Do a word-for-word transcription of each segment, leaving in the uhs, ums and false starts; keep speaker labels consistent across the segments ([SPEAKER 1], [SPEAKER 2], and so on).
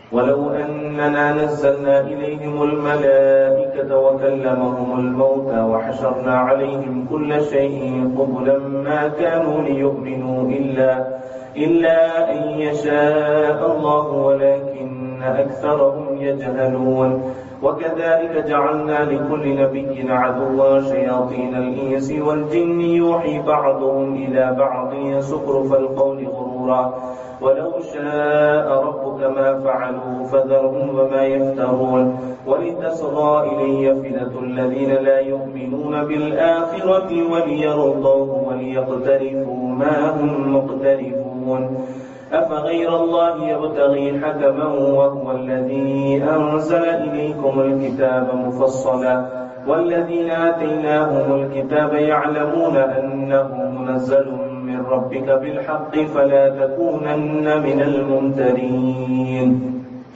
[SPEAKER 1] ولو أننا نزلنا إليهم الملائكة وكلمهم الموتى وحشرنا عليهم كل شيء قبلا ما كانوا ليؤمنوا إلا, إلا أن يشاء الله ولكن أكثرهم يجهلون. وكذلك جعلنا لكل نبي عدوا شياطين الإنس والجن يوحي بعضهم إلى بعض زخرف القول غرورا ولو شاء ربك ما فعلوا فذرهم وما يفترون. ولتصغى إلي أفئدة الذين لا يؤمنون بالآخرة وليرضوه وليقترفوا ما هم مقترفون. أفغير الله يبتغي حكما وهو الذي أنزل إليكم الكتاب مفصلا والذين آتيناهم الكتاب يعلمون أنه منزل من ربك بالحق فلا تكونن من الممترين.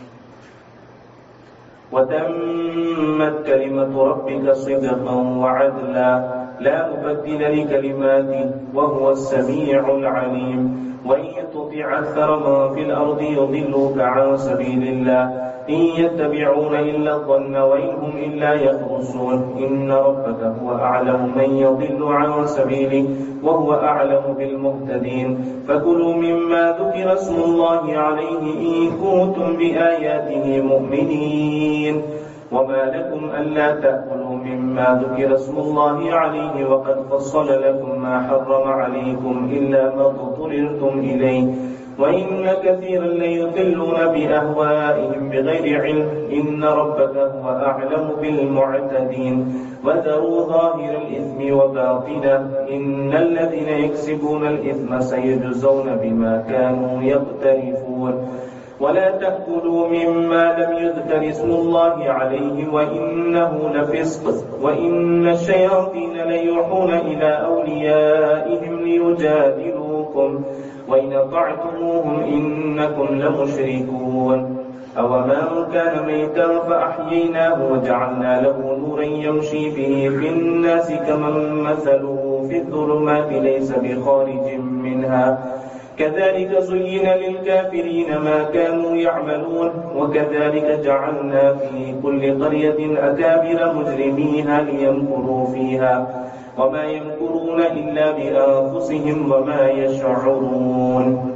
[SPEAKER 1] وتمت كلمة ربك صدقا وعدلا لا مبدل لكلماته وهو السميع العليم. وإن تطع أكثر من في الأرض يضلوك عن سبيل الله إن يتبعون إلا الظن وإن هم إلا يخرصون. إن ربك هو أعلم من يضل عن سبيله وهو أعلم بالمهتدين. فكلوا مما ذكر اسم الله عليه إن كنتم بآياته مؤمنين. وما لكم ألا تأكلوا مما ذكر اسم الله عليه وقد فصل لكم ما حرم عليكم إلا ما اضطررتم إليه وإن كثيرا ليضلون بأهوائهم بغير علم إن ربك هو أعلم بالمعتدين. وذروا ظاهر الإثم وباطنه إن الذين يكسبون الإثم سيجزون بما كانوا يقترفون. ولا تأكلوا مما لم يذكر اسم الله عليه وإنه لفسق وإن الشياطين ليوحون إلى أوليائهم ليجادلوكم وإن أطعتموهم إنكم لمشركون. أومن كان ميتا فأحييناه وجعلنا له نورا يمشي به في الناس كمن مثله في الظلمات ليس بخارج منها كذلك زين للكافرين ما كانوا يعملون. وكذلك جعلنا في كل قرية أكابر مجرميها ليمكروا فيها وما يمكرون إلا بأنفسهم وما يشعرون.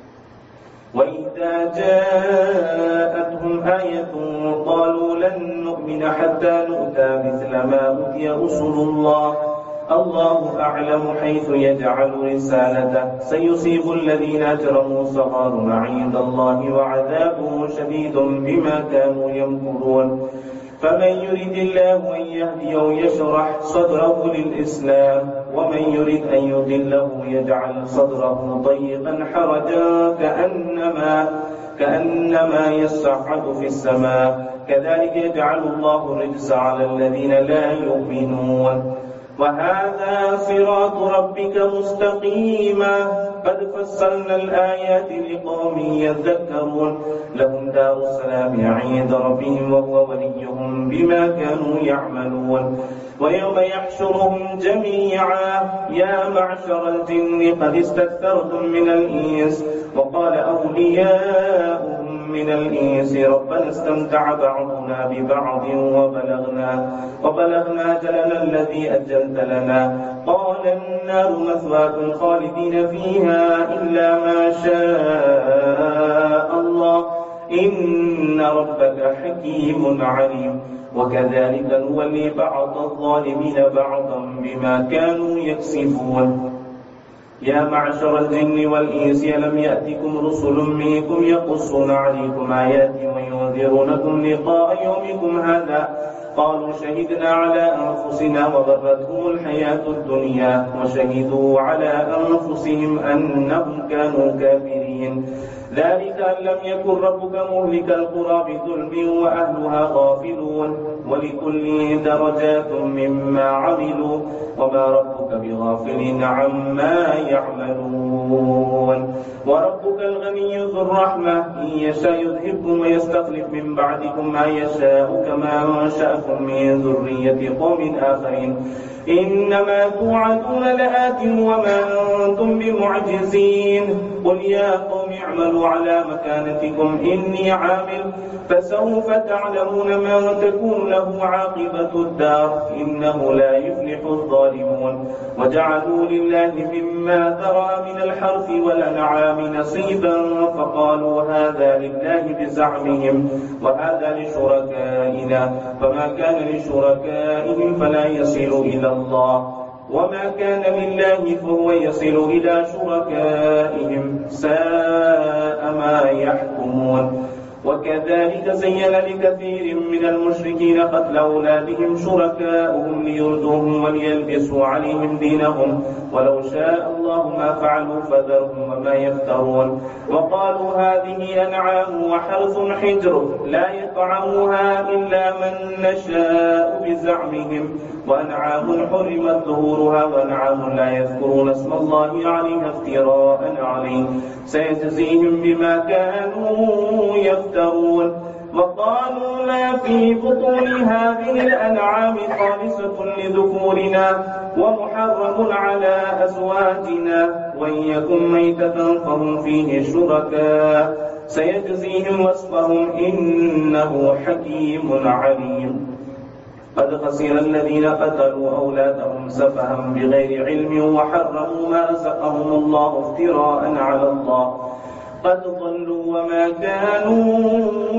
[SPEAKER 1] وإذا جاءتهم آية قالوا لن نؤمن حتى نؤتى مثل ما أوتي رسل الله الله أعلم حيث يجعل رسالته سيصيب الذين أجرموا صغار عند الله وعذاب شديد بما كانوا يمكرون. فمن يرد الله أن يهديه يشرح صدره للإسلام ومن يرد أن يضله يجعل صدره ضيقا حرجا كأنما, كأنما يصعد في السماء كذلك يجعل الله الرجس على الذين لا يؤمنون. وهذا صراط ربك مستقيما قد فصلنا الآيات لقوم يذكرون. لهم دار السلام عند ربهم وهو وليهم بما كانوا يعملون. ويوم يحشرهم جميعا يا معشر الجن قد استكثرتم من الإنس وقال أولياؤهم من الإنس ربنا استمتع بعضنا ببعض وبلغنا, وبلغنا جلنا الذي أجلت لنا قال النار مثواكم خالدين فيها إلا ما شاء الله إن ربك حكيم عليم. وكذلك نولي بعض الظالمين بعضا بما كانوا يكسبون. يا معشر الجن والإنس ألم يأتكم رسل منكم يقصون عليكم آياتي وينذرونكم لقاء يومكم هذا قالوا شهدنا على أنفسنا وغرتهم الحياة الدنيا وشهدوا على أنفسهم أنهم كانوا كافرين. ذلك أن لم يكن ربك مهلك القرى بظلم وأهلها غافلون ولكل درجات مما عملوا وما ربك بغافل عما يعملون. وربك الغني ذو الرحمة إن يشاء يذهبكم ويستخلف من بعدكم ما يشاء كما أنشأكم من ذرية قوم آخرين إنما توعدون لآت وما أنتم بمعجزين. قل يا قوم اعملوا على مكانتكم إني عامل فسوف تعلمون من تكون له عاقبة الدار إنه لا يفلح الظالمون. وجعلوا لله مما ذرأ من الحرث والأنعام نصيبا فقالوا هذا لله بزعمهم وهذا لشركائنا فما كان لشركائهم فلا يصل إلى الله وما كان لله فهو يصل إلى شركائهم ساء ما يحكمون. وكذلك زين لكثير من المشركين قتل أولادهم شركاؤهم ليردوهم وليلبسوا عليهم دينهم ولو شاء الله ما فعلوا فذرهم وما يفترون. وقالوا هذه أنعام وحرث حجر لا يطعمها إلا من نشاء بزعمهم وأنعام حرمت ظهورها وأنعام لا يذكرون اسم الله عليها افتراء عليه سيجزيهم بما كانوا يفترون. وقالوا ما في بطون هذه الأنعام خالصة لذكورنا ومحرم على أزواجنا وإن يكن ميتة فهم فيه شركاء سيجزيهم وصفهم إنه حكيم عليم. قد خسر الذين قتلوا أولادهم سفها بغير علم وحرموا ما رزقهم الله افتراء على الله قد ضلوا وما كانوا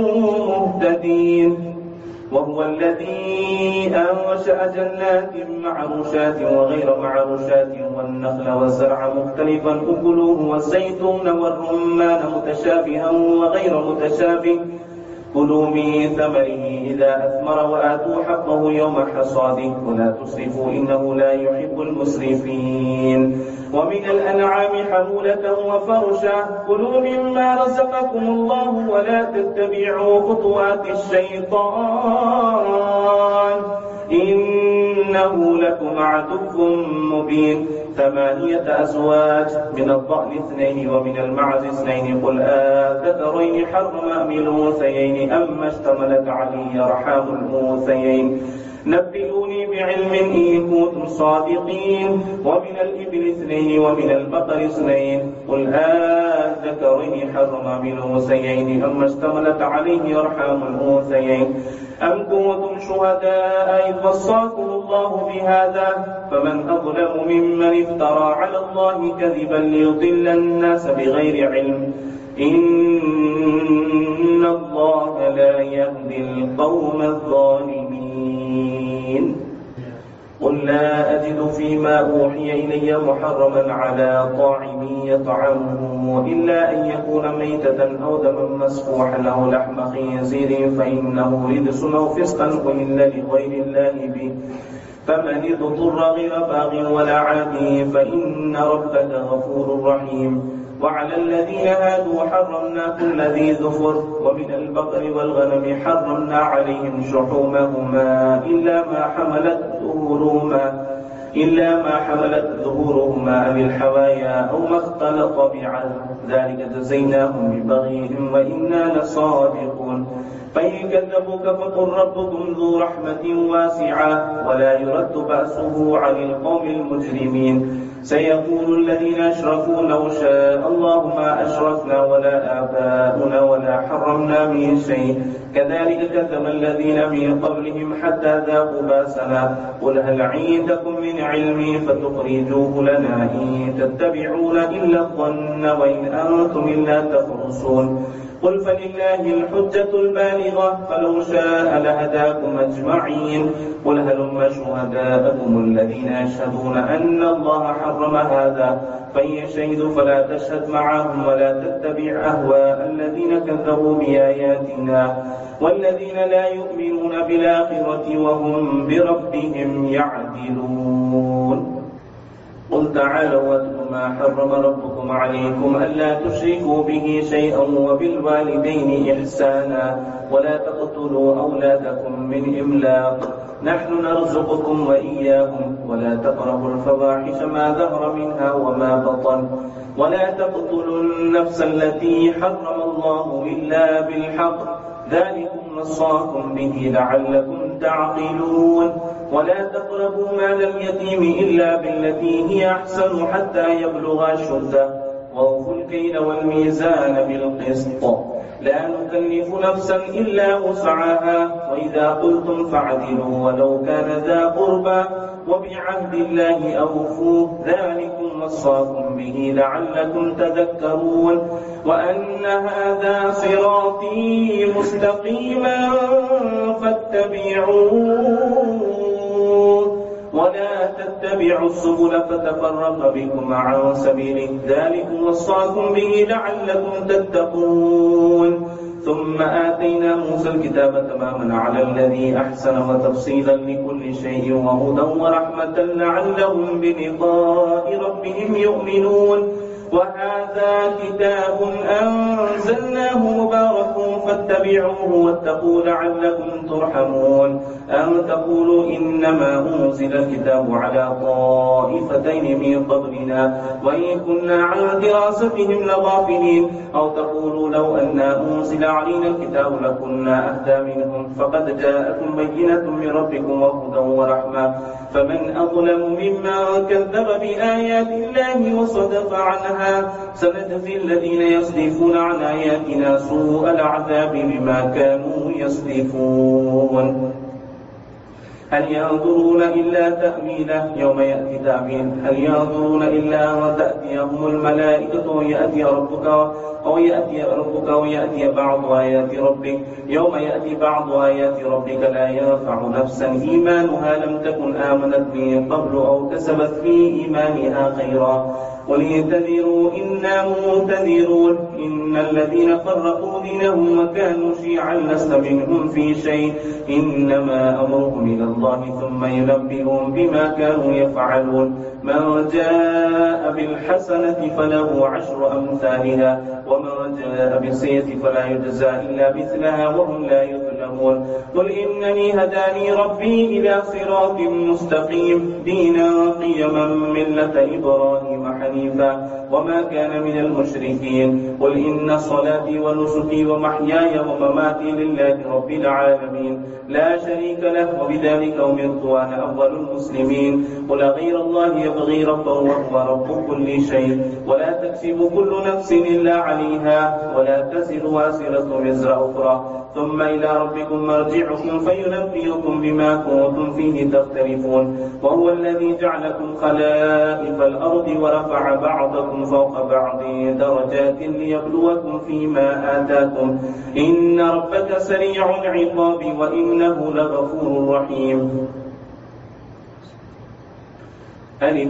[SPEAKER 1] مهتدين. وهو الذي أنشأ جنات معروشات وغير معروشات والنخل والزرع مختلفا أكله والزيتون والرمان متشابها وغير متشابه كلوا من ثمره إذا أثمر وآتوا حقه يوم حصاده ولا تسرفوا إنه لا يحب المسرفين. ومن الأنعام حمولة وفرشا كلوا مما رزقكم الله ولا تتبعوا خطوات الشيطان إنه لكم عدو مبين. ثمانية أزواج من الضأن اثنين ومن المعز اثنين قل آذكرين حرم أم الأنثيين أما اشتملت عليه أرحام الأنثيين نبئوني بعلم إن كنتم صادقين. ومن الإبل اثنين ومن البقر اثنين قل آذكرين حرم أم الأنثيين أما اشتملت عليه أرحام الأنثيين أم كنتم شهداء إذ وصاكم الله بهذا فمن أظلم ممن افترى على الله كذبا ليضل الناس بغير علم إن الله لا يهدي القوم الظالمين. قل لا أجد فيما أوحي إلي محرما على طاعم يطعمه إلا أن يكون ميتة أو دما مسفوحا أو لحم خنزير فإنه رجس أو فسقا أهل لغير الله به فمن اضطر غير باغ ولا عاد فإن ربك غفور رحيم. وعلى الذين هادوا حرمنا كل ذي ظفر ومن البقر والغنم حرمنا عليهم شحومهما إلا ما حملت ظهورهما إلا ما حملت ظهورهما أو الحوايا أو ما اختلط بعظم ذلك جزيناهم ببغيهم وإنا لصادقون. فإن كذبوك فقل ربكم ذو رحمة واسعة ولا يرد بأسه عن القوم المجرمين. سيقول الذين أشركوا لو شاء الله ما أشركنا ولا آباؤنا ولا حرمنا من شيء كذلك كذب الذين من قبلهم حتى ذاقوا باسنا قل هل عندكم من علم فتخرجوه لنا إن تتبعون إلا الظن وإن أنتم إلا تخرصون. قل فلله الحجة البالغة فلو شاء لهداكم أجمعين. قل هلم شهداءكم الذين يشهدون أن الله حرم هذا فإن شهدوا فلا تشهد معهم ولا تتبع أهواء الذين كذبوا بآياتنا والذين لا يؤمنون بالآخرة وهم بربهم يعدلون. قل تعالوا واتلوا ما حرم ربكم عليكم ألا تشركوا به شيئا وبالوالدين إحسانا ولا تقتلوا أولادكم من إملاق نحن نرزقكم وإياهم ولا تقربوا الفواحش ما ظهر منها وما بطن ولا تقتلوا النفس التي حرم الله إلا بالحق ذلكم وصاكم به لعلكم تعقلون. ولا تقربوا مال اليتيم إلا بالتي هي أحسن حتى يبلغ أشده وأوفوا الكيل والميزان بالقسط لا نكلف نفسا إلا وسعها وإذا قلتم فاعدلوا ولو كان ذا قربى وبعهد الله أوفوا ذلكم وصاكم به لعلكم تذكرون وأن هذا صراطي مستقيما فاتبعوه ولا تتبعوا السبل فتفرق بكم عن سبيله ذلكم وصاكم به لعلكم تتقون ثم آتينا موسى الكتاب تماما على الذي أحسن وتفصيلا لكل شيء وهدى ورحمة لعلهم بلقاء ربهم يؤمنون وهذا كتاب أنزلناه مبارك فاتبعوه واتقوا لعلكم ترحمون أن تقولوا إنما أنزل الكتاب على طائفتين من قبلنا وإن كنا عن دراستهم لغافلين أو تقولوا لو أنا أنزل علينا الكتاب لكنا أهدى منهم فقد جاءكم بينة من ربكم وهدى ورحمة فمن أظلم ممن كذب بآيات الله وصدف عنها سنجزي الذين يصدفون عن آياتنا سوء العذاب بما كانوا يصدفون هل ينظرون إلا تأويله يوم يأتي تأويل هل ينظرون إلا أن تأتيهم الملائكة ويأتي ربك أو يأتي ربك ويأتي بعض آيات ربك يوم يأتي بعض آيات ربك لا ينفع نفسا إيمانها لم تكن آمنت من قبل أو كسبت في إيمانها خيرا قل انتظروا إنا منتظرون إن الذين فرقوا دينهم وكانوا شيعا لست منهم في شيء إنما أمرهم إلى الله ثم ينبئهم بما كانوا يفعلون من جاء بالحسنة فله عشر أمثالها ومن جاء بالسيئة فلا يجزى إلا مثلها وهم لا يظلمون قل إنني هداني ربي إلى صراط مستقيم دينا قيما ملة إبراهيم حنيفا وما كان من المشركين قل إن صلاتي ونسكي ومحياي ومماتي لله رب العالمين لا شريك له وبذلك أمرت وأنا أول المسلمين قل غير الله يبغي ربا وهو رب كل شيء ولا تكسب كل نفس إلا عليها ولا تزر وازرة وزر أخرى ثم إلى ربكم مرجعكم فينبئكم بما كنتم فيه تختلفون وهو الذي جعلكم خلائف الأرض ورفع بعضكم فوق بعض درجات ليبلوكم فيما آتاكم إن ربك سريع العقاب وإنه لغفور رحيم ألف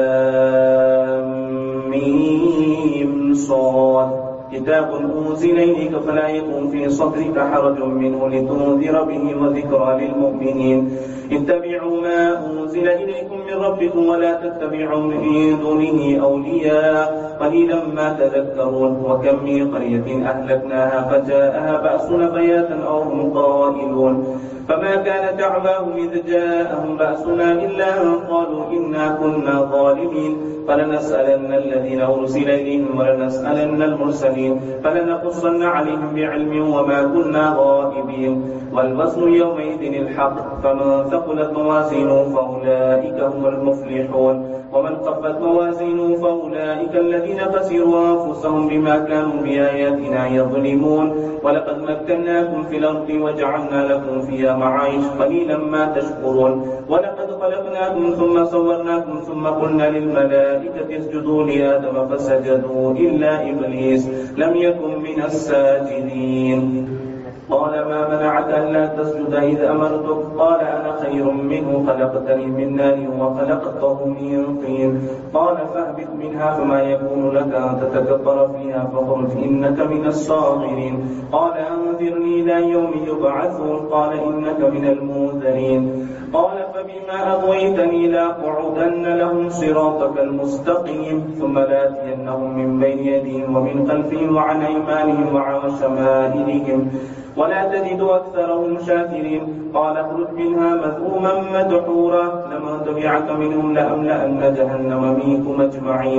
[SPEAKER 1] لام ميم صاد كتاب أنزل إليك فلا يكن في صدرك حرج منه لتنذر به وذكرى للمؤمنين اتبعوا ما أنزل إليكم من ربكم ولا تتبعوا من دونه أولياء قليلا ما تذكرون وكم من قرية أهلكناها فجاءها بأسنا بياتا أو هم قائلون فما كان دعواهم إذ جاءهم بأسنا إلا أن قالوا إنا كنا ظالمين فلنسألن الذين أرسل إليهم ولنسألن المرسلين فلنقصن عليهم بعلم وما كنا غائبين والوزن يومئذ الحق فمن ثقلت موازينه فأولئك هم المفلحون ومن خفت موازينه فأولئك الذين خسروا أنفسهم بما كانوا بآياتنا يظلمون ولقد مكناكم في الأرض وجعلنا لكم فيها معايش قليلا ما تشكرون ولقد خلقناكم ثم صورناكم ثم قلنا للملائكة اسجدوا لآدم فسجدوا إلا إبليس لم يكن من الساجدين قال ما منعك ألا تسجد إذ أمرتك قال أنا خير منه خلقتني من نار وخلقته من طين قال فاهبط منها فما يكون لك أن تتكبر فيها فاخرج إنك من الصاغرين قال أنذرني إلى يوم يبعثون قال إنك من المنذرين قال فبما أغويتني لأقعدن لهم صراطك المستقيم ثم لآتينهم من بين يديهم ومن خلفهم وعن أيمانهم وعن شمائلهم ولا تجد أكثرهم شاكرين قال اخرج منها مذءوما مدحورا لمن تبعك منهم لأملأن جهنم منكم أجمعين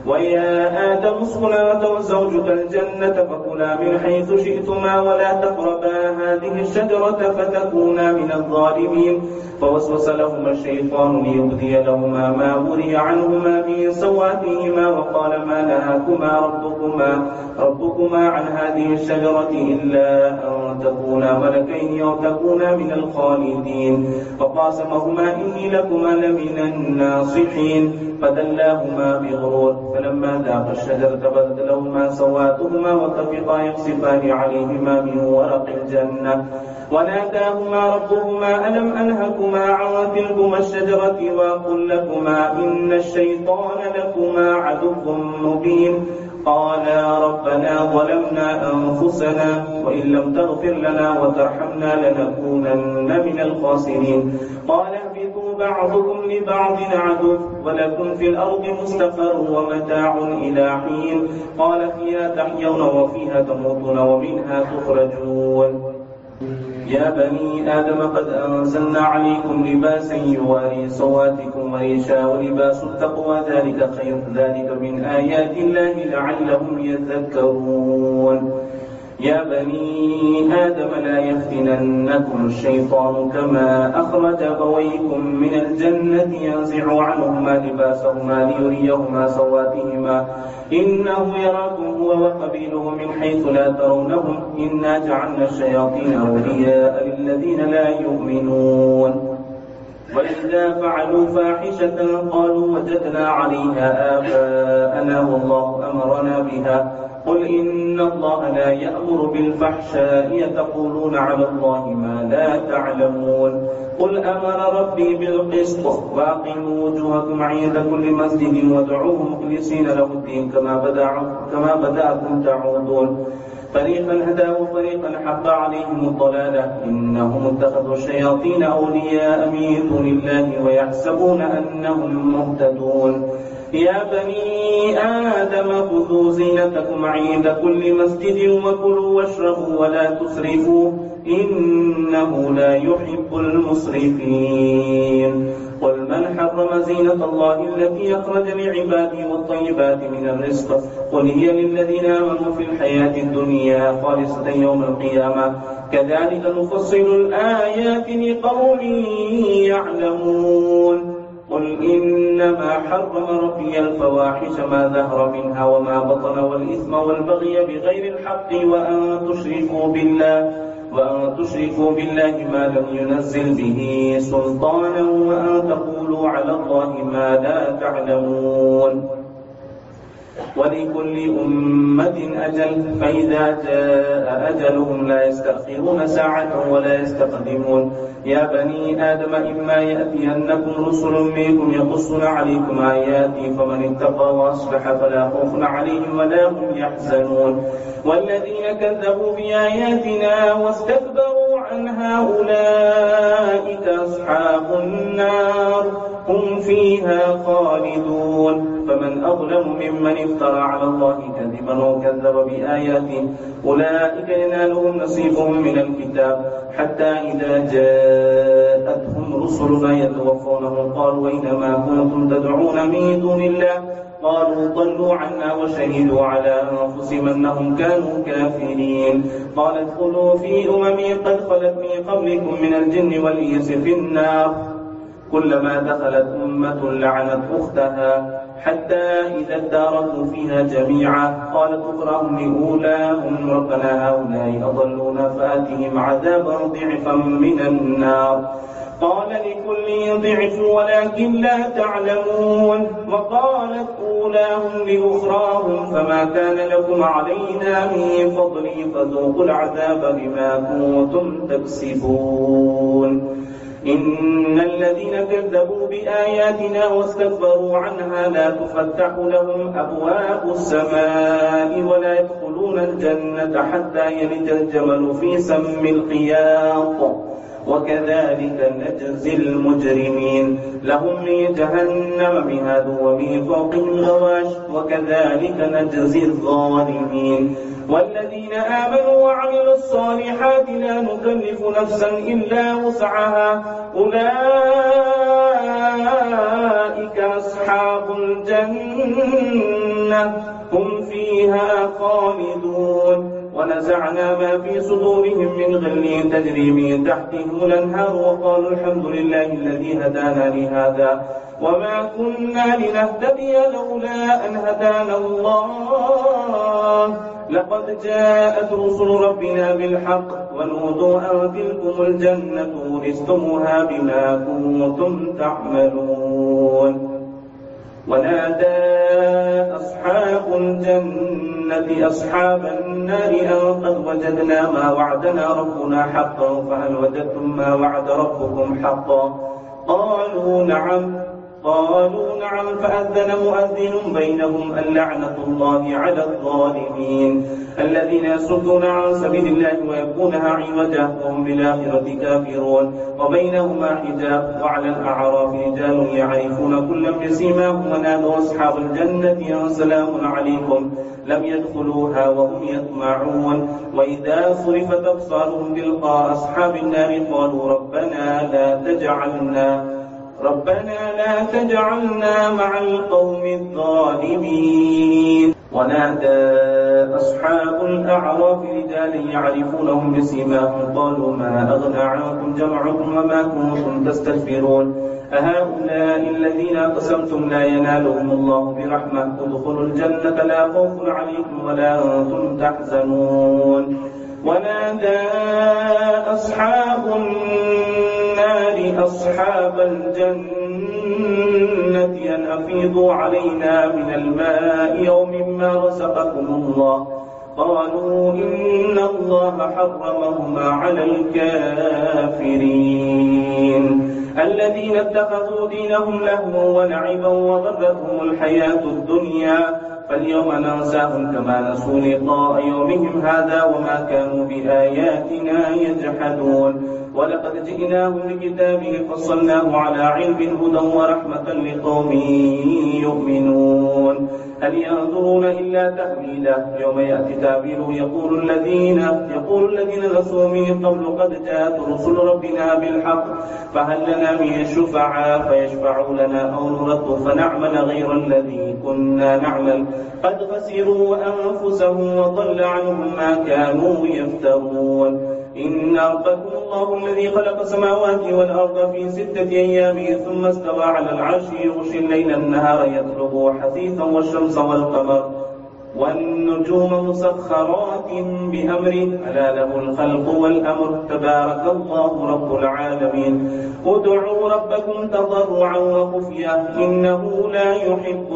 [SPEAKER 1] ويا آدم اسكن أنت وزوجك الجنة فكلا من حيث شئتما ولا تقربا هذه الشجرة فتكونا من الظالمين فوسوس لهما الشيطان ليبدي لهما ما وري عنهما من سواتهما وقال ما نهاكما ربكما ربكما عن هذه الشجرة إلا أن تكونا ملكين أو تكونا من الخالدين وقاسمهما إني لكما لمن الناصحين فدلاهما بغرور فلما ذاقا الشجرة بدت لهما سواتهما وطفقا يخصفان عليهما من ورق الجنة وناداهما ربهما ألم أنهكما عن تلكما الشجرة وأقل لكما إن الشيطان لكما عدو مبين قالا ربنا ظلمنا أنفسنا وإن لم تغفر لنا وترحمنا لنكونن من الخاسرين قال اهبطوا بعضكم لبعض عدو ولكم في الأرض مستقر ومتاع إلى حين قال فيها تحيون وفيها تموتون ومنها تخرجون يا بني آدم قد أنزلنا عليكم لباسا يواري سواتكم وريشا ولباس التقوى ذلك خير ذلك من آيات الله لعلهم يذكرون يا بني آدم لا يفتننكم الشيطان كما أخرج أبويكم من الجنة ينزع عنهما لباسهما ليريهما سواتهما إنه يراكم هو وقبيله من حيث لا ترونهم إنا جعلنا الشياطين أولياء للذين لا يؤمنون وإذا فعلوا فاحشة قالوا وجدنا عليها آباءنا والله أمرنا بها قل إن الله لا يأمر بالفحشاء يتقولون على الله ما لا تعلمون قل أمر ربي بالقسط وأقيموا وجوهكم عند كل مسجد وادعوه مخلصين له الدين كما كما بدأكم تعودون فريقا هدى وفريقا حق عليهم الضلالة إنهم اتخذوا الشياطين أولياء من دون الله ويحسبون أنهم مهتدون يا بني آدم خذوا زينتكم عند كل مسجد وكلوا واشربوا ولا تسرفوا إنه لا يحب المسرفين قل من حرم زينة الله التي أخرج لعباده والطيبات من الرزق قل هي للذين آمنوا في الحياة الدنيا خالصة يوم القيامة كذلك نفصل الآيات لقوم يعلمون قل إنما حرم ربي الفواحش ما ظهر منها وما بطن والإثم والبغي بغير الحق وأن تشركوا بالله وأن تشركوا بالله ما لم ينزل به سلطانا وأن تقولوا على الله ما لا تعلمون ولكل أمة أجل فإذا جاء أجلهم لا يستأخرون ساعة ولا يستقدمون يا بني آدم إما يأتينكم رسل منكم يقصون عليكم آياتي فمن اتقى وأصلح فلا خوف عليهم ولا هم يحزنون والذين كذبوا بآياتنا واستكبروا عنها أولئك أصحاب النار هم فيها خالدون فمن أظلم ممن افترى على الله كذبا وكذب بآياته أولئك ينالهم نصيبهم من الكتاب حتى إذا جاءتهم رسلنا يتوفونهم قالوا أينما كنتم تدعون من دون الله قالوا ضلوا عنا وشهدوا على أنفسهم أنهم كانوا كافرين قال ادخلوا في أمم قد خلت من قبلكم من الجن والإنس في النار كلما دخلت أمة لعنت أختها حتى إذا اداركوا فيها جميعا قالت أخراهم لأولاهم ربنا هؤلاء أضلونا فآتهم عذابا ضعفا من النار قال لكل ضعف ولكن لا تعلمون وقالت أولاهم لأخراهم فما كان لكم علينا من فضل فذوقوا العذاب بما كنتم تكسبون إن الذين كذبوا بآياتنا واستكبروا عنها لا تفتح لهم أبواب السماء ولا يدخلون الجنة حتى يلج الجمل في سم الخياط وكذلك نجزي المجرمين لهم من جهنم مهاد ومن فوقهم غواش وكذلك نجزي الظالمين والذين آمنوا وعملوا الصالحات لا نكلف نفسا إلا وسعها أولئك أصحاب الجنة الجنة هم فيها خالدون ونزعنا ما في صدورهم من غل تجري من تحتهم الأنهار وقالوا الحمد لله الذي هدانا لهذا وما كنا لنهتدي لولا أن هدانا الله لقد جاءت رسل ربنا بالحق ونودوا أن تلكم الجنة ورثتموها بما كنتم تعملون ونادى أصحاب الجنة أصحاب النار أن قد وجدنا ما وعدنا ربنا حقا فهل وجدتم ما وعد ربكم حقا قالوا نعم قالوا نعم فأذن مؤذن بينهم اللعنة الله على الظالمين الذين يصدون عن سبيل الله ويبغونها عوجا وهم بالآخرة كافرون وبينهما حجاب وعلى الأعراف رجال يعرفون كلا بسيماهم ونادوا أصحاب الجنة أن سلام عليكم لم يدخلوها وهم يطمعون وإذا صرفت أبصارهم تلقاء أصحاب النار قالوا ربنا لا تجعلنا ربنا لا تجعلنا مع القوم الظالمين ونادى أصحاب الأعراف رجالا يعرفونهم بسيماهم قالوا ما أغنى عنكم جمعكم وما كنتم تستكبرون أهؤلاء الذين أقسمتم لا ينالهم الله برحمة ادخلوا الجنة لا خوف عليكم ولا أنتم تحزنون ونادى أصحاب النار أصحاب الجنة أن أفيضوا علينا من الماء أو مما رزقكم الله قالوا إن الله حرمهما على الكافرين الذين اتخذوا دينهم لهوا ولعبا وغرتهم الحياة الدنيا فاليوم ننساهم كما نسوا لقاء يومهم هذا وما كانوا بآياتنا يجحدون ولقد جئناهم بكتابه فصلناه على علم هدى ورحمة لقوم يؤمنون هل ينظرون إلا تأويله يوم يأتي تأويله يقول الذين يقول الذين نسوا من قبل قد جاءت رسل ربنا بالحق فهل لنا من شفعاء فيشفعوا لنا أو نرد فنعمل غير الذي كنا نعمل قد خسروا أنفسهم وضل عنهم ما كانوا يفترون إن ربكم الله الذي خلق السماوات والأرض في ستة أيام ثم استوى على العرش يغشي الليل النهار يطلبه حثيثا والشمس والقمر والنجوم مسخرات بأمره ألا له الخلق والأمر تبارك الله رب العالمين ادعوا ربكم تضرعا وخفيا إنه لا يحب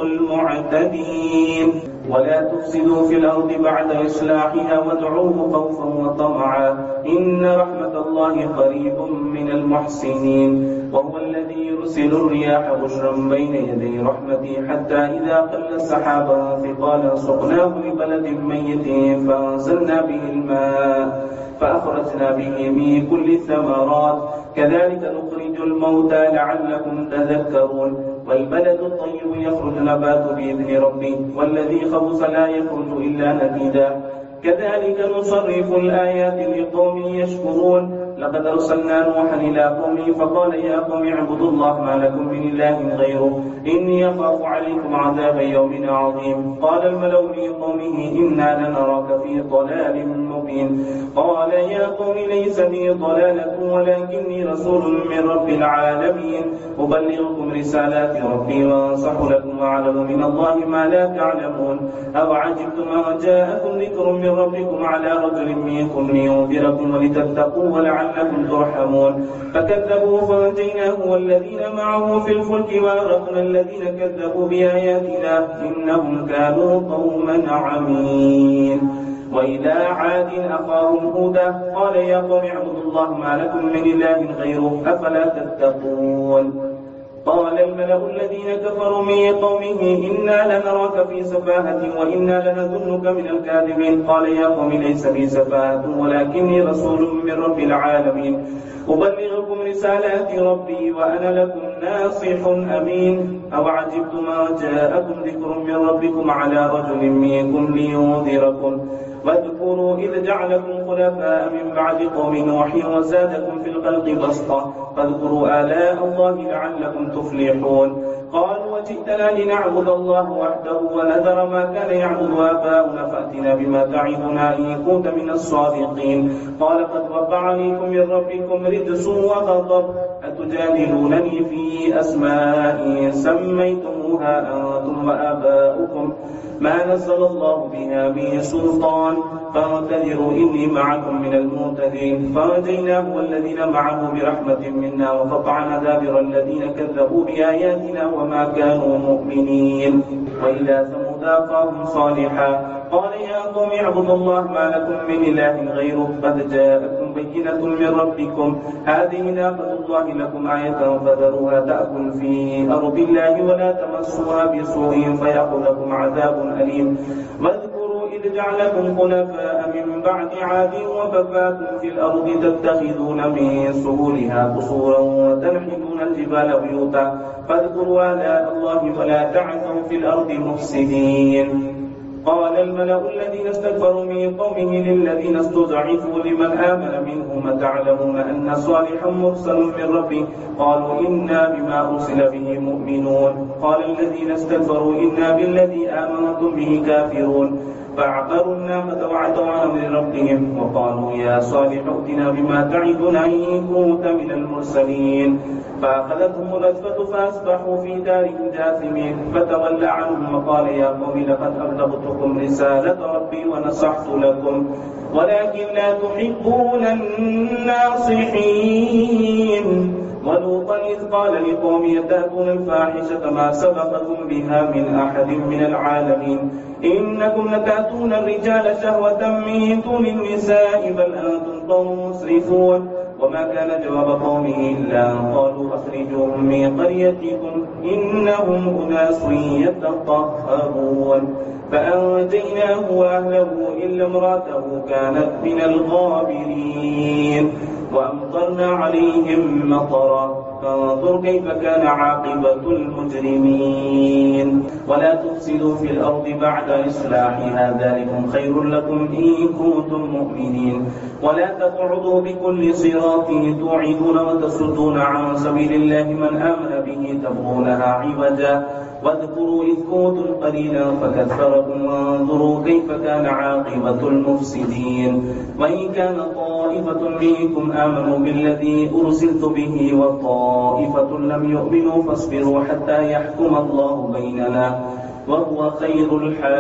[SPEAKER 1] المعتدين ولا تفسدوا في الأرض بعد إصلاحها وادعوه خوفا وطمعا إن رحمة الله قريب من المحسنين وهو الذي يرسل الرياح بشرا بين يدي رحمته حتى إذا قل سحابا ثقالا سقناه لبلد ميت فأنزلنا به الماء فأخرجنا به من كل الثمرات كذلك نخرج الموتى لعلكم تذكرون والبلد الطيب يخرج نباته بإذن ربه والذي خبث لا يخرج إلا نكدا كذلك نصرف الآيات لقوم يشكرون لقد أرسلنا نوحا إلى قومه فقال يا قوم اعبدوا الله ما لكم من إله غيره إني أخاف عليكم عذاب يوم عظيم قال الملأ من قومه إنا لنراك في ضلال مبين قال يا قوم ليس بي ضلالة ولكني رسول من رب العالمين أبلغكم رسالات ربي وأنصح لكم وأعلم من الله ما لا تعلمون أو عجبتم أن جاءكم ذكر من ربكم على رجل منكم لينذركم ولتتقوا ولعلكم ترحمون فكذبوا فأنجيناه والذين معه في الفلك وأغرقنا الذين كذبوا بآياتنا إنهم كانوا قوما عمين وإلى عاد أخاهم هودا قال يا قوم اعبدوا الله ما لكم من إله غيره أفلا تتقون قال الملأ الذين كفروا من قومه إنا لنراك في سفاهة وإنا لنظنك من الكاذبين قال يا قوم ليس بي سفاهة ولكني رسول من رب العالمين أبلغكم رسالات ربي وأنا لكم ناصح أمين أو عجبتم ما جاءكم ذكر من ربكم على رجل منكم لينذركم واذكروا إذ جعلكم خلفاء من بعد قوم نوح وزادكم في الخلق بسطة فاذكروا آلاء الله لعلكم تفلحون قالوا وجئتنا لنعبد الله وحده ونذر ما كان يعبد آباؤنا فأتنا بما تعدنا إن كنت من الصادقين. قال قد وقع عليكم من ربكم رجس وغضب أتجادلونني في أسماء سميتموها أنتم وآباؤكم ما نزل الله بها من سلطان فانتظروا إني معكم من المنتظرين. فنجيناه والذين معه برحمة منا وقطعنا دابر الذين كذبوا بآياتنا وما كانوا مؤمنين. وإلى ثمود أخاهم صالحا قال يا قوم اعبدوا الله ما لكم من إله غيره قد جاءكم بينة من ربكم هذه ناقة الله لكم آية فذروها تأكل في أرض الله ولا تمسوها بسوء فيأخذكم عذاب أليم. واذكروا إذ جعلكم خلفاء من بعد عاد وبقاكم في الأرض تتخذون من سهولها قصورا وتنحتون الجبال بيوتا فاذكروا آلاء الله ولا تعثوا في الأرض مفسدين. قال الملأ الذين استكبروا من قومه للذين استضعفوا لمن آمن منهم أتعلمون أن صالحا مرسل من ربه قالوا إنا بما أرسل به مؤمنون. قال الذين استكبروا إنا بالذي آمنتم به كافرون فاعبروا الناقة وعتوا عن أمر ربهم وقالوا يا صالح ائتنا بما تعدنا إن كنت من المرسلين. فأخذتهم الرجفة فأصبحوا في دارهم جاثمين فتولى عنهم وقال يا قوم لقد أبلغتكم رسالة ربي ونصحت لكم ولكن لا تحبون الناصحين. ولوطا إذ قال لقوم يتأتون الفاحشة ما سبقكم بها من أحد من العالمين إنكم لتأتون الرجال شهوة من دون النساء بل أنتم قوم مسرفون. وما كان جواب قومه إلا أن قالوا أخرجوهم من قريتكم إنهم أناس يتطهرون. فأنجيناه وأهله إلا امرأته كانت من الغابرين وأمطرنا عليهم مطرا فانظر كيف كان عاقبة المجرمين. ولا تفسدوا في الأرض بعد إصلاحها ذلكم خير لكم إن كنتم مؤمنين. ولا تقعدوا بكل صراط توعدون وتصدون عن سبيل الله من آمن به تبغونها عوجا واذكروا إذ كنتم قليلا فكثركم وانظروا كيف كان عاقبة المفسدين. وإن كان طائفة منكم آمنوا بالذي أرسلت به وطائفة لم يؤمنوا فاصبروا حتى يحكم الله بيننا وهو خير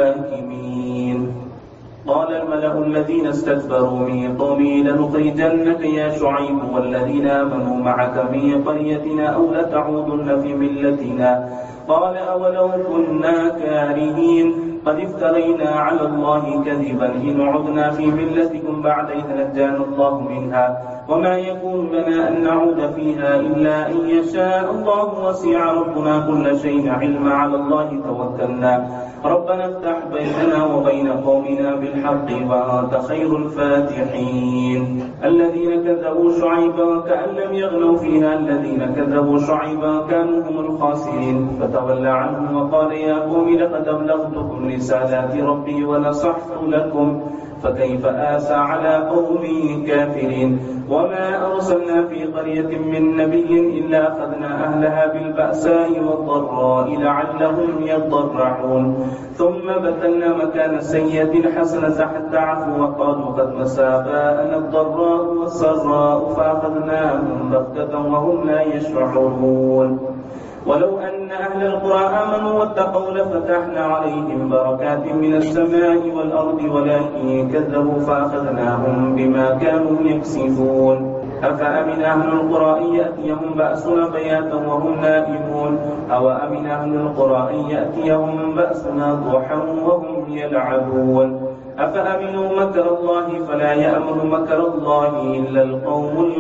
[SPEAKER 1] الحاكمين. قال الملأ الذين استكبروا من قومه لنخرجنك يا شعيب والذين آمنوا معك من قريتنا أو لتعودن في ملتنا قال أولو كنا كارهين قد افترينا على الله كذبا إن عدنا في ملتكم بعد إذ نجانا الله منها وما يكون لنا أن نعود فيها إلا أن يشاء الله وسع ربنا كل شيء علما على الله توكلنا ربنا افتح بيننا وبين قومنا بالحق وأنت خير الفاتحين. الذين كذبوا شعيبا كأن لم يغنوا فيها الذين كذبوا شعيبا كانوا هم الخاسرين فتولى عنهم وقال يا قوم لقد أبلغتكم رسالات ربي ونصحت لكم فكيف آسى على قوم كافرين. وما أرسلنا في قرية من نبي إلا أخذنا أهلها بالبأساء والضراء لعلهم يضرعون ثم بدلنا مكان السيئة الحسنة حتى عفوا وقالوا قد مس آباءنا الضراء والسراء فأخذناهم بغتة وهم لا يشعرون. ولو أن أهل القرى آمنوا واتقوا لفتحنا عليهم بركات من السماء والأرض ولكن كذبوا فأخذناهم بما كانوا يكسبون. أفأمن أهل القرى أن يأتيهم بأسنا بياتا وهم نائمون أو أمن أهل القرى أن يأتيهم بأسنا ضحى وهم يلعبون. أفأمنوا مكر الله فلا يأمن مكر الله إلا القوم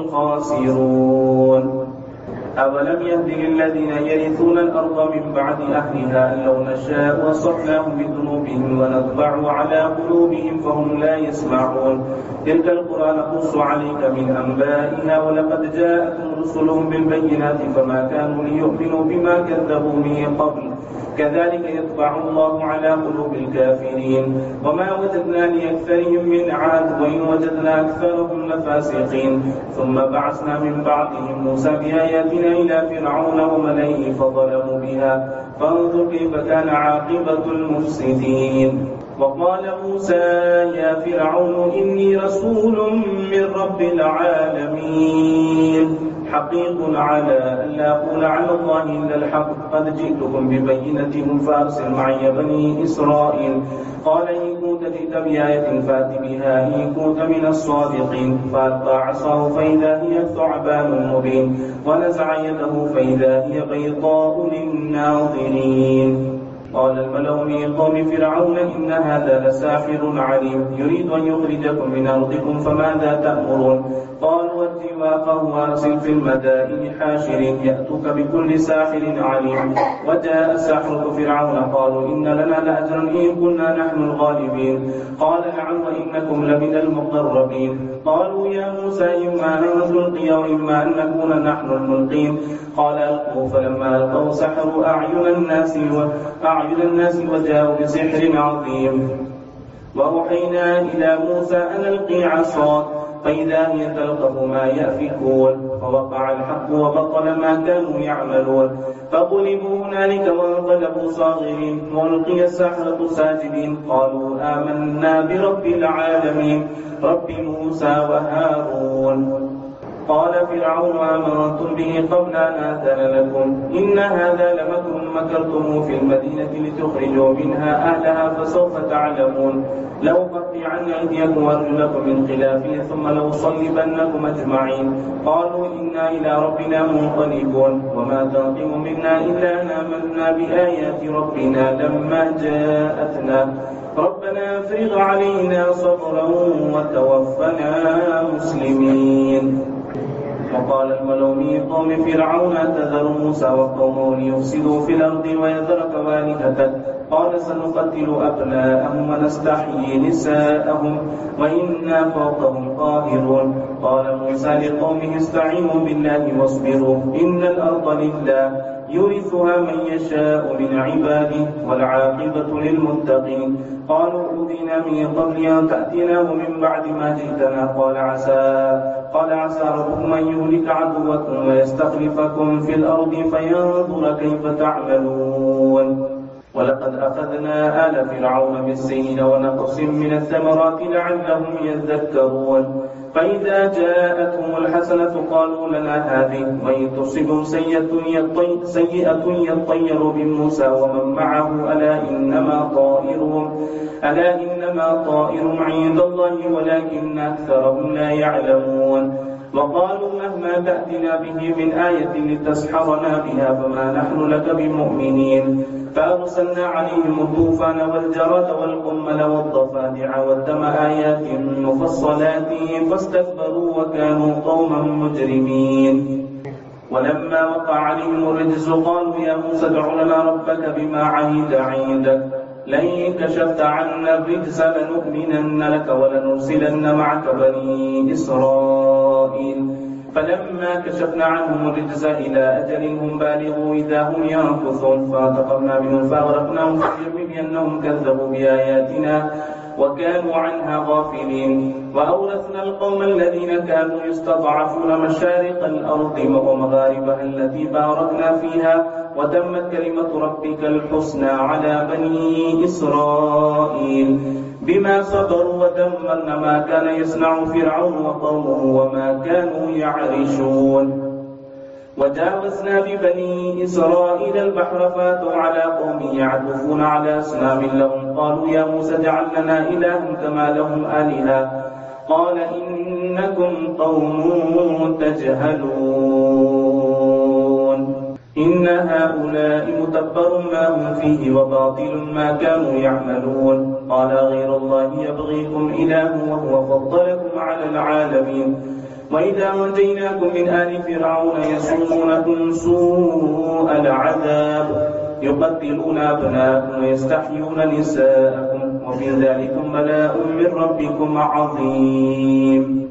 [SPEAKER 1] الخاسرون. أولم يهد للذين يرثون الأرض من بعد أهلها أن لو نشاء وصفناهم بذنوبهم ونطبع على قلوبهم فهم لا يسمعون. تلك القرى نقص عليك من أنبائها ولقد جاءتهم رسلهم بالبينات فما كانوا ليؤمنوا بما كذبوا من قبل كذلك يطبع الله على قلوب الكافرين. وما وجدنا لأكثرهم من عهد وإن وجدنا أكثرهم لفاسقين. ثم بعثنا من بعدهم موسى بآياتنا إلى فرعون وملئه فظلموا بها فانظر كيف كان عاقبة المفسدين. وقال موسى يا فرعون إني رسول من رب العالمين حقيق على أن لا أقول على الله إلا الحق قد جئتكم ببينة فأرسل معي بني إسرائيل. قال إن كنت جئت بآية فأت بها إن كنت من الصادقين. فألقى عصاه فإذا هي ثعبان مبين ونزع يده فإذا هي بيضاء للناظرين. قال الملأ من قوم فرعون إن هذا لساحر عليم يريد أن يخرجكم من أرضكم فماذا تأمرون. قالوا ائت واخاه وارسل في المدائن حاشرين يأتوك بكل ساحر عليم. وجاء السحرة فرعون قالوا إن لنا لأجرا إن كنا نحن الغالبين. قال نعم وإنكم لمن المقربين. قالوا يا موسى إما أن تلقي وإما أن نكون نحن الملقين. قال ألقوا فلما ألقوا سحروا أعين الناس أعين الناس وجاءوا بسحر عظيم. وأوحينا إلى موسى أن ألقي عصاك فإذا هي تلقف ما يأفكون. فوقع الحق وبطل ما كانوا يعملون. فغلبوا هنالك وانقلبوا صاغرين والقي السحرة ساجدين. قالوا آمنا برب العالمين رب موسى وهارون. قال فرعون آمنتم به قبل أن آذن لكم إن هذا لمكر مكرتم في المدينة لتخرجوا منها أهلها فسوف تعلمون. لأقطعن أيديكم وأرجلكم من خلاف ثم لأصلبنكم أجمعين. قالوا إنا إلى ربنا منقلبون. وما تنقم منا إلا أن آمنا بآيات ربنا لما جاءتنا ربنا افرغ علينا صبرا وتوفنا مسلمين. وقال الملأ من قوم فرعون أتذر موسى وقومه ليفسدوا في الأرض ويذرك وآلهتك. قال سنقتل أبناءهم ونستحيي نساءهم وإنا فوقهم قاهرون. قال موسى لقومه استعينوا بالله واصبروا إن الأرض لله يورثها من يشاء من عباده والعاقبة للمتقين. قالوا أوذينا من قبل أن تأتينا ومن بعد ما جئتنا. قال عسى قال عسى ربكم أن يهلك عدوكم ويستخلفكم في الأرض فينظر كيف تعملون. ولقد أخذنا آل فرعون بالسنين ونقص من الثمرات لعلهم يذكرون. فإذا جاءتهم الحسنة قالوا لنا هذه وإن تصبهم سيئة يطيروا بموسى ومن معه ألا إنما طائرهم ألا إنما طائرهم عند الله ولكن أكثرهم لا يعلمون. وقالوا مهما تأتنا به من آية لتسحرنا بها فما نحن لك بمؤمنين. فأرسلنا عليهم الطوفان والجراد والقمل والضفادع والدم آيات مفصلات فاستكبروا وكانوا قوما مجرمين. ولما وقع عليهم الرجز قالوا يا موسى ادع لنا ربك بما عهد عندك لئن كشفت عنا الرجز لنؤمنن لك ولنرسلن معك بني إسرائيل. فلما كشفنا عنهم الرجز إلى أجل هم بالغوا إذا هم ينكثون فانتقمنا منهم فأغرقناهم في اليم بأنهم كذبوا بآياتنا وكانوا عنها غافلين. وأورثنا القوم الذين كانوا يستضعفون مشارق الأرض ومغاربها التي باركنا فيها وتمت كلمة ربك الحسنى على بني إسرائيل بما صبروا ودمرنا ما كان يصنع فرعون وقومه وما كانوا يعرشون. وجاوزنا ببني إسرائيل البحر فاتوا على قوم يعكفون على أصنام لهم. قالوا يا موسى اجعل لنا إلها كما لهم آلهة. قال إنكم قوم تجهلون إن هؤلاء متبر ما هم فيه وباطل ما كانوا يعملون. قال غير الله يبغيكم إله وهو فضلكم على العالمين. وإذا نجيناكم من آل فرعون يسومونكم سوء العذاب يقتلون أبناءكم ويستحيون نساءكم وفي ذلكم بلاء من ربكم عظيم.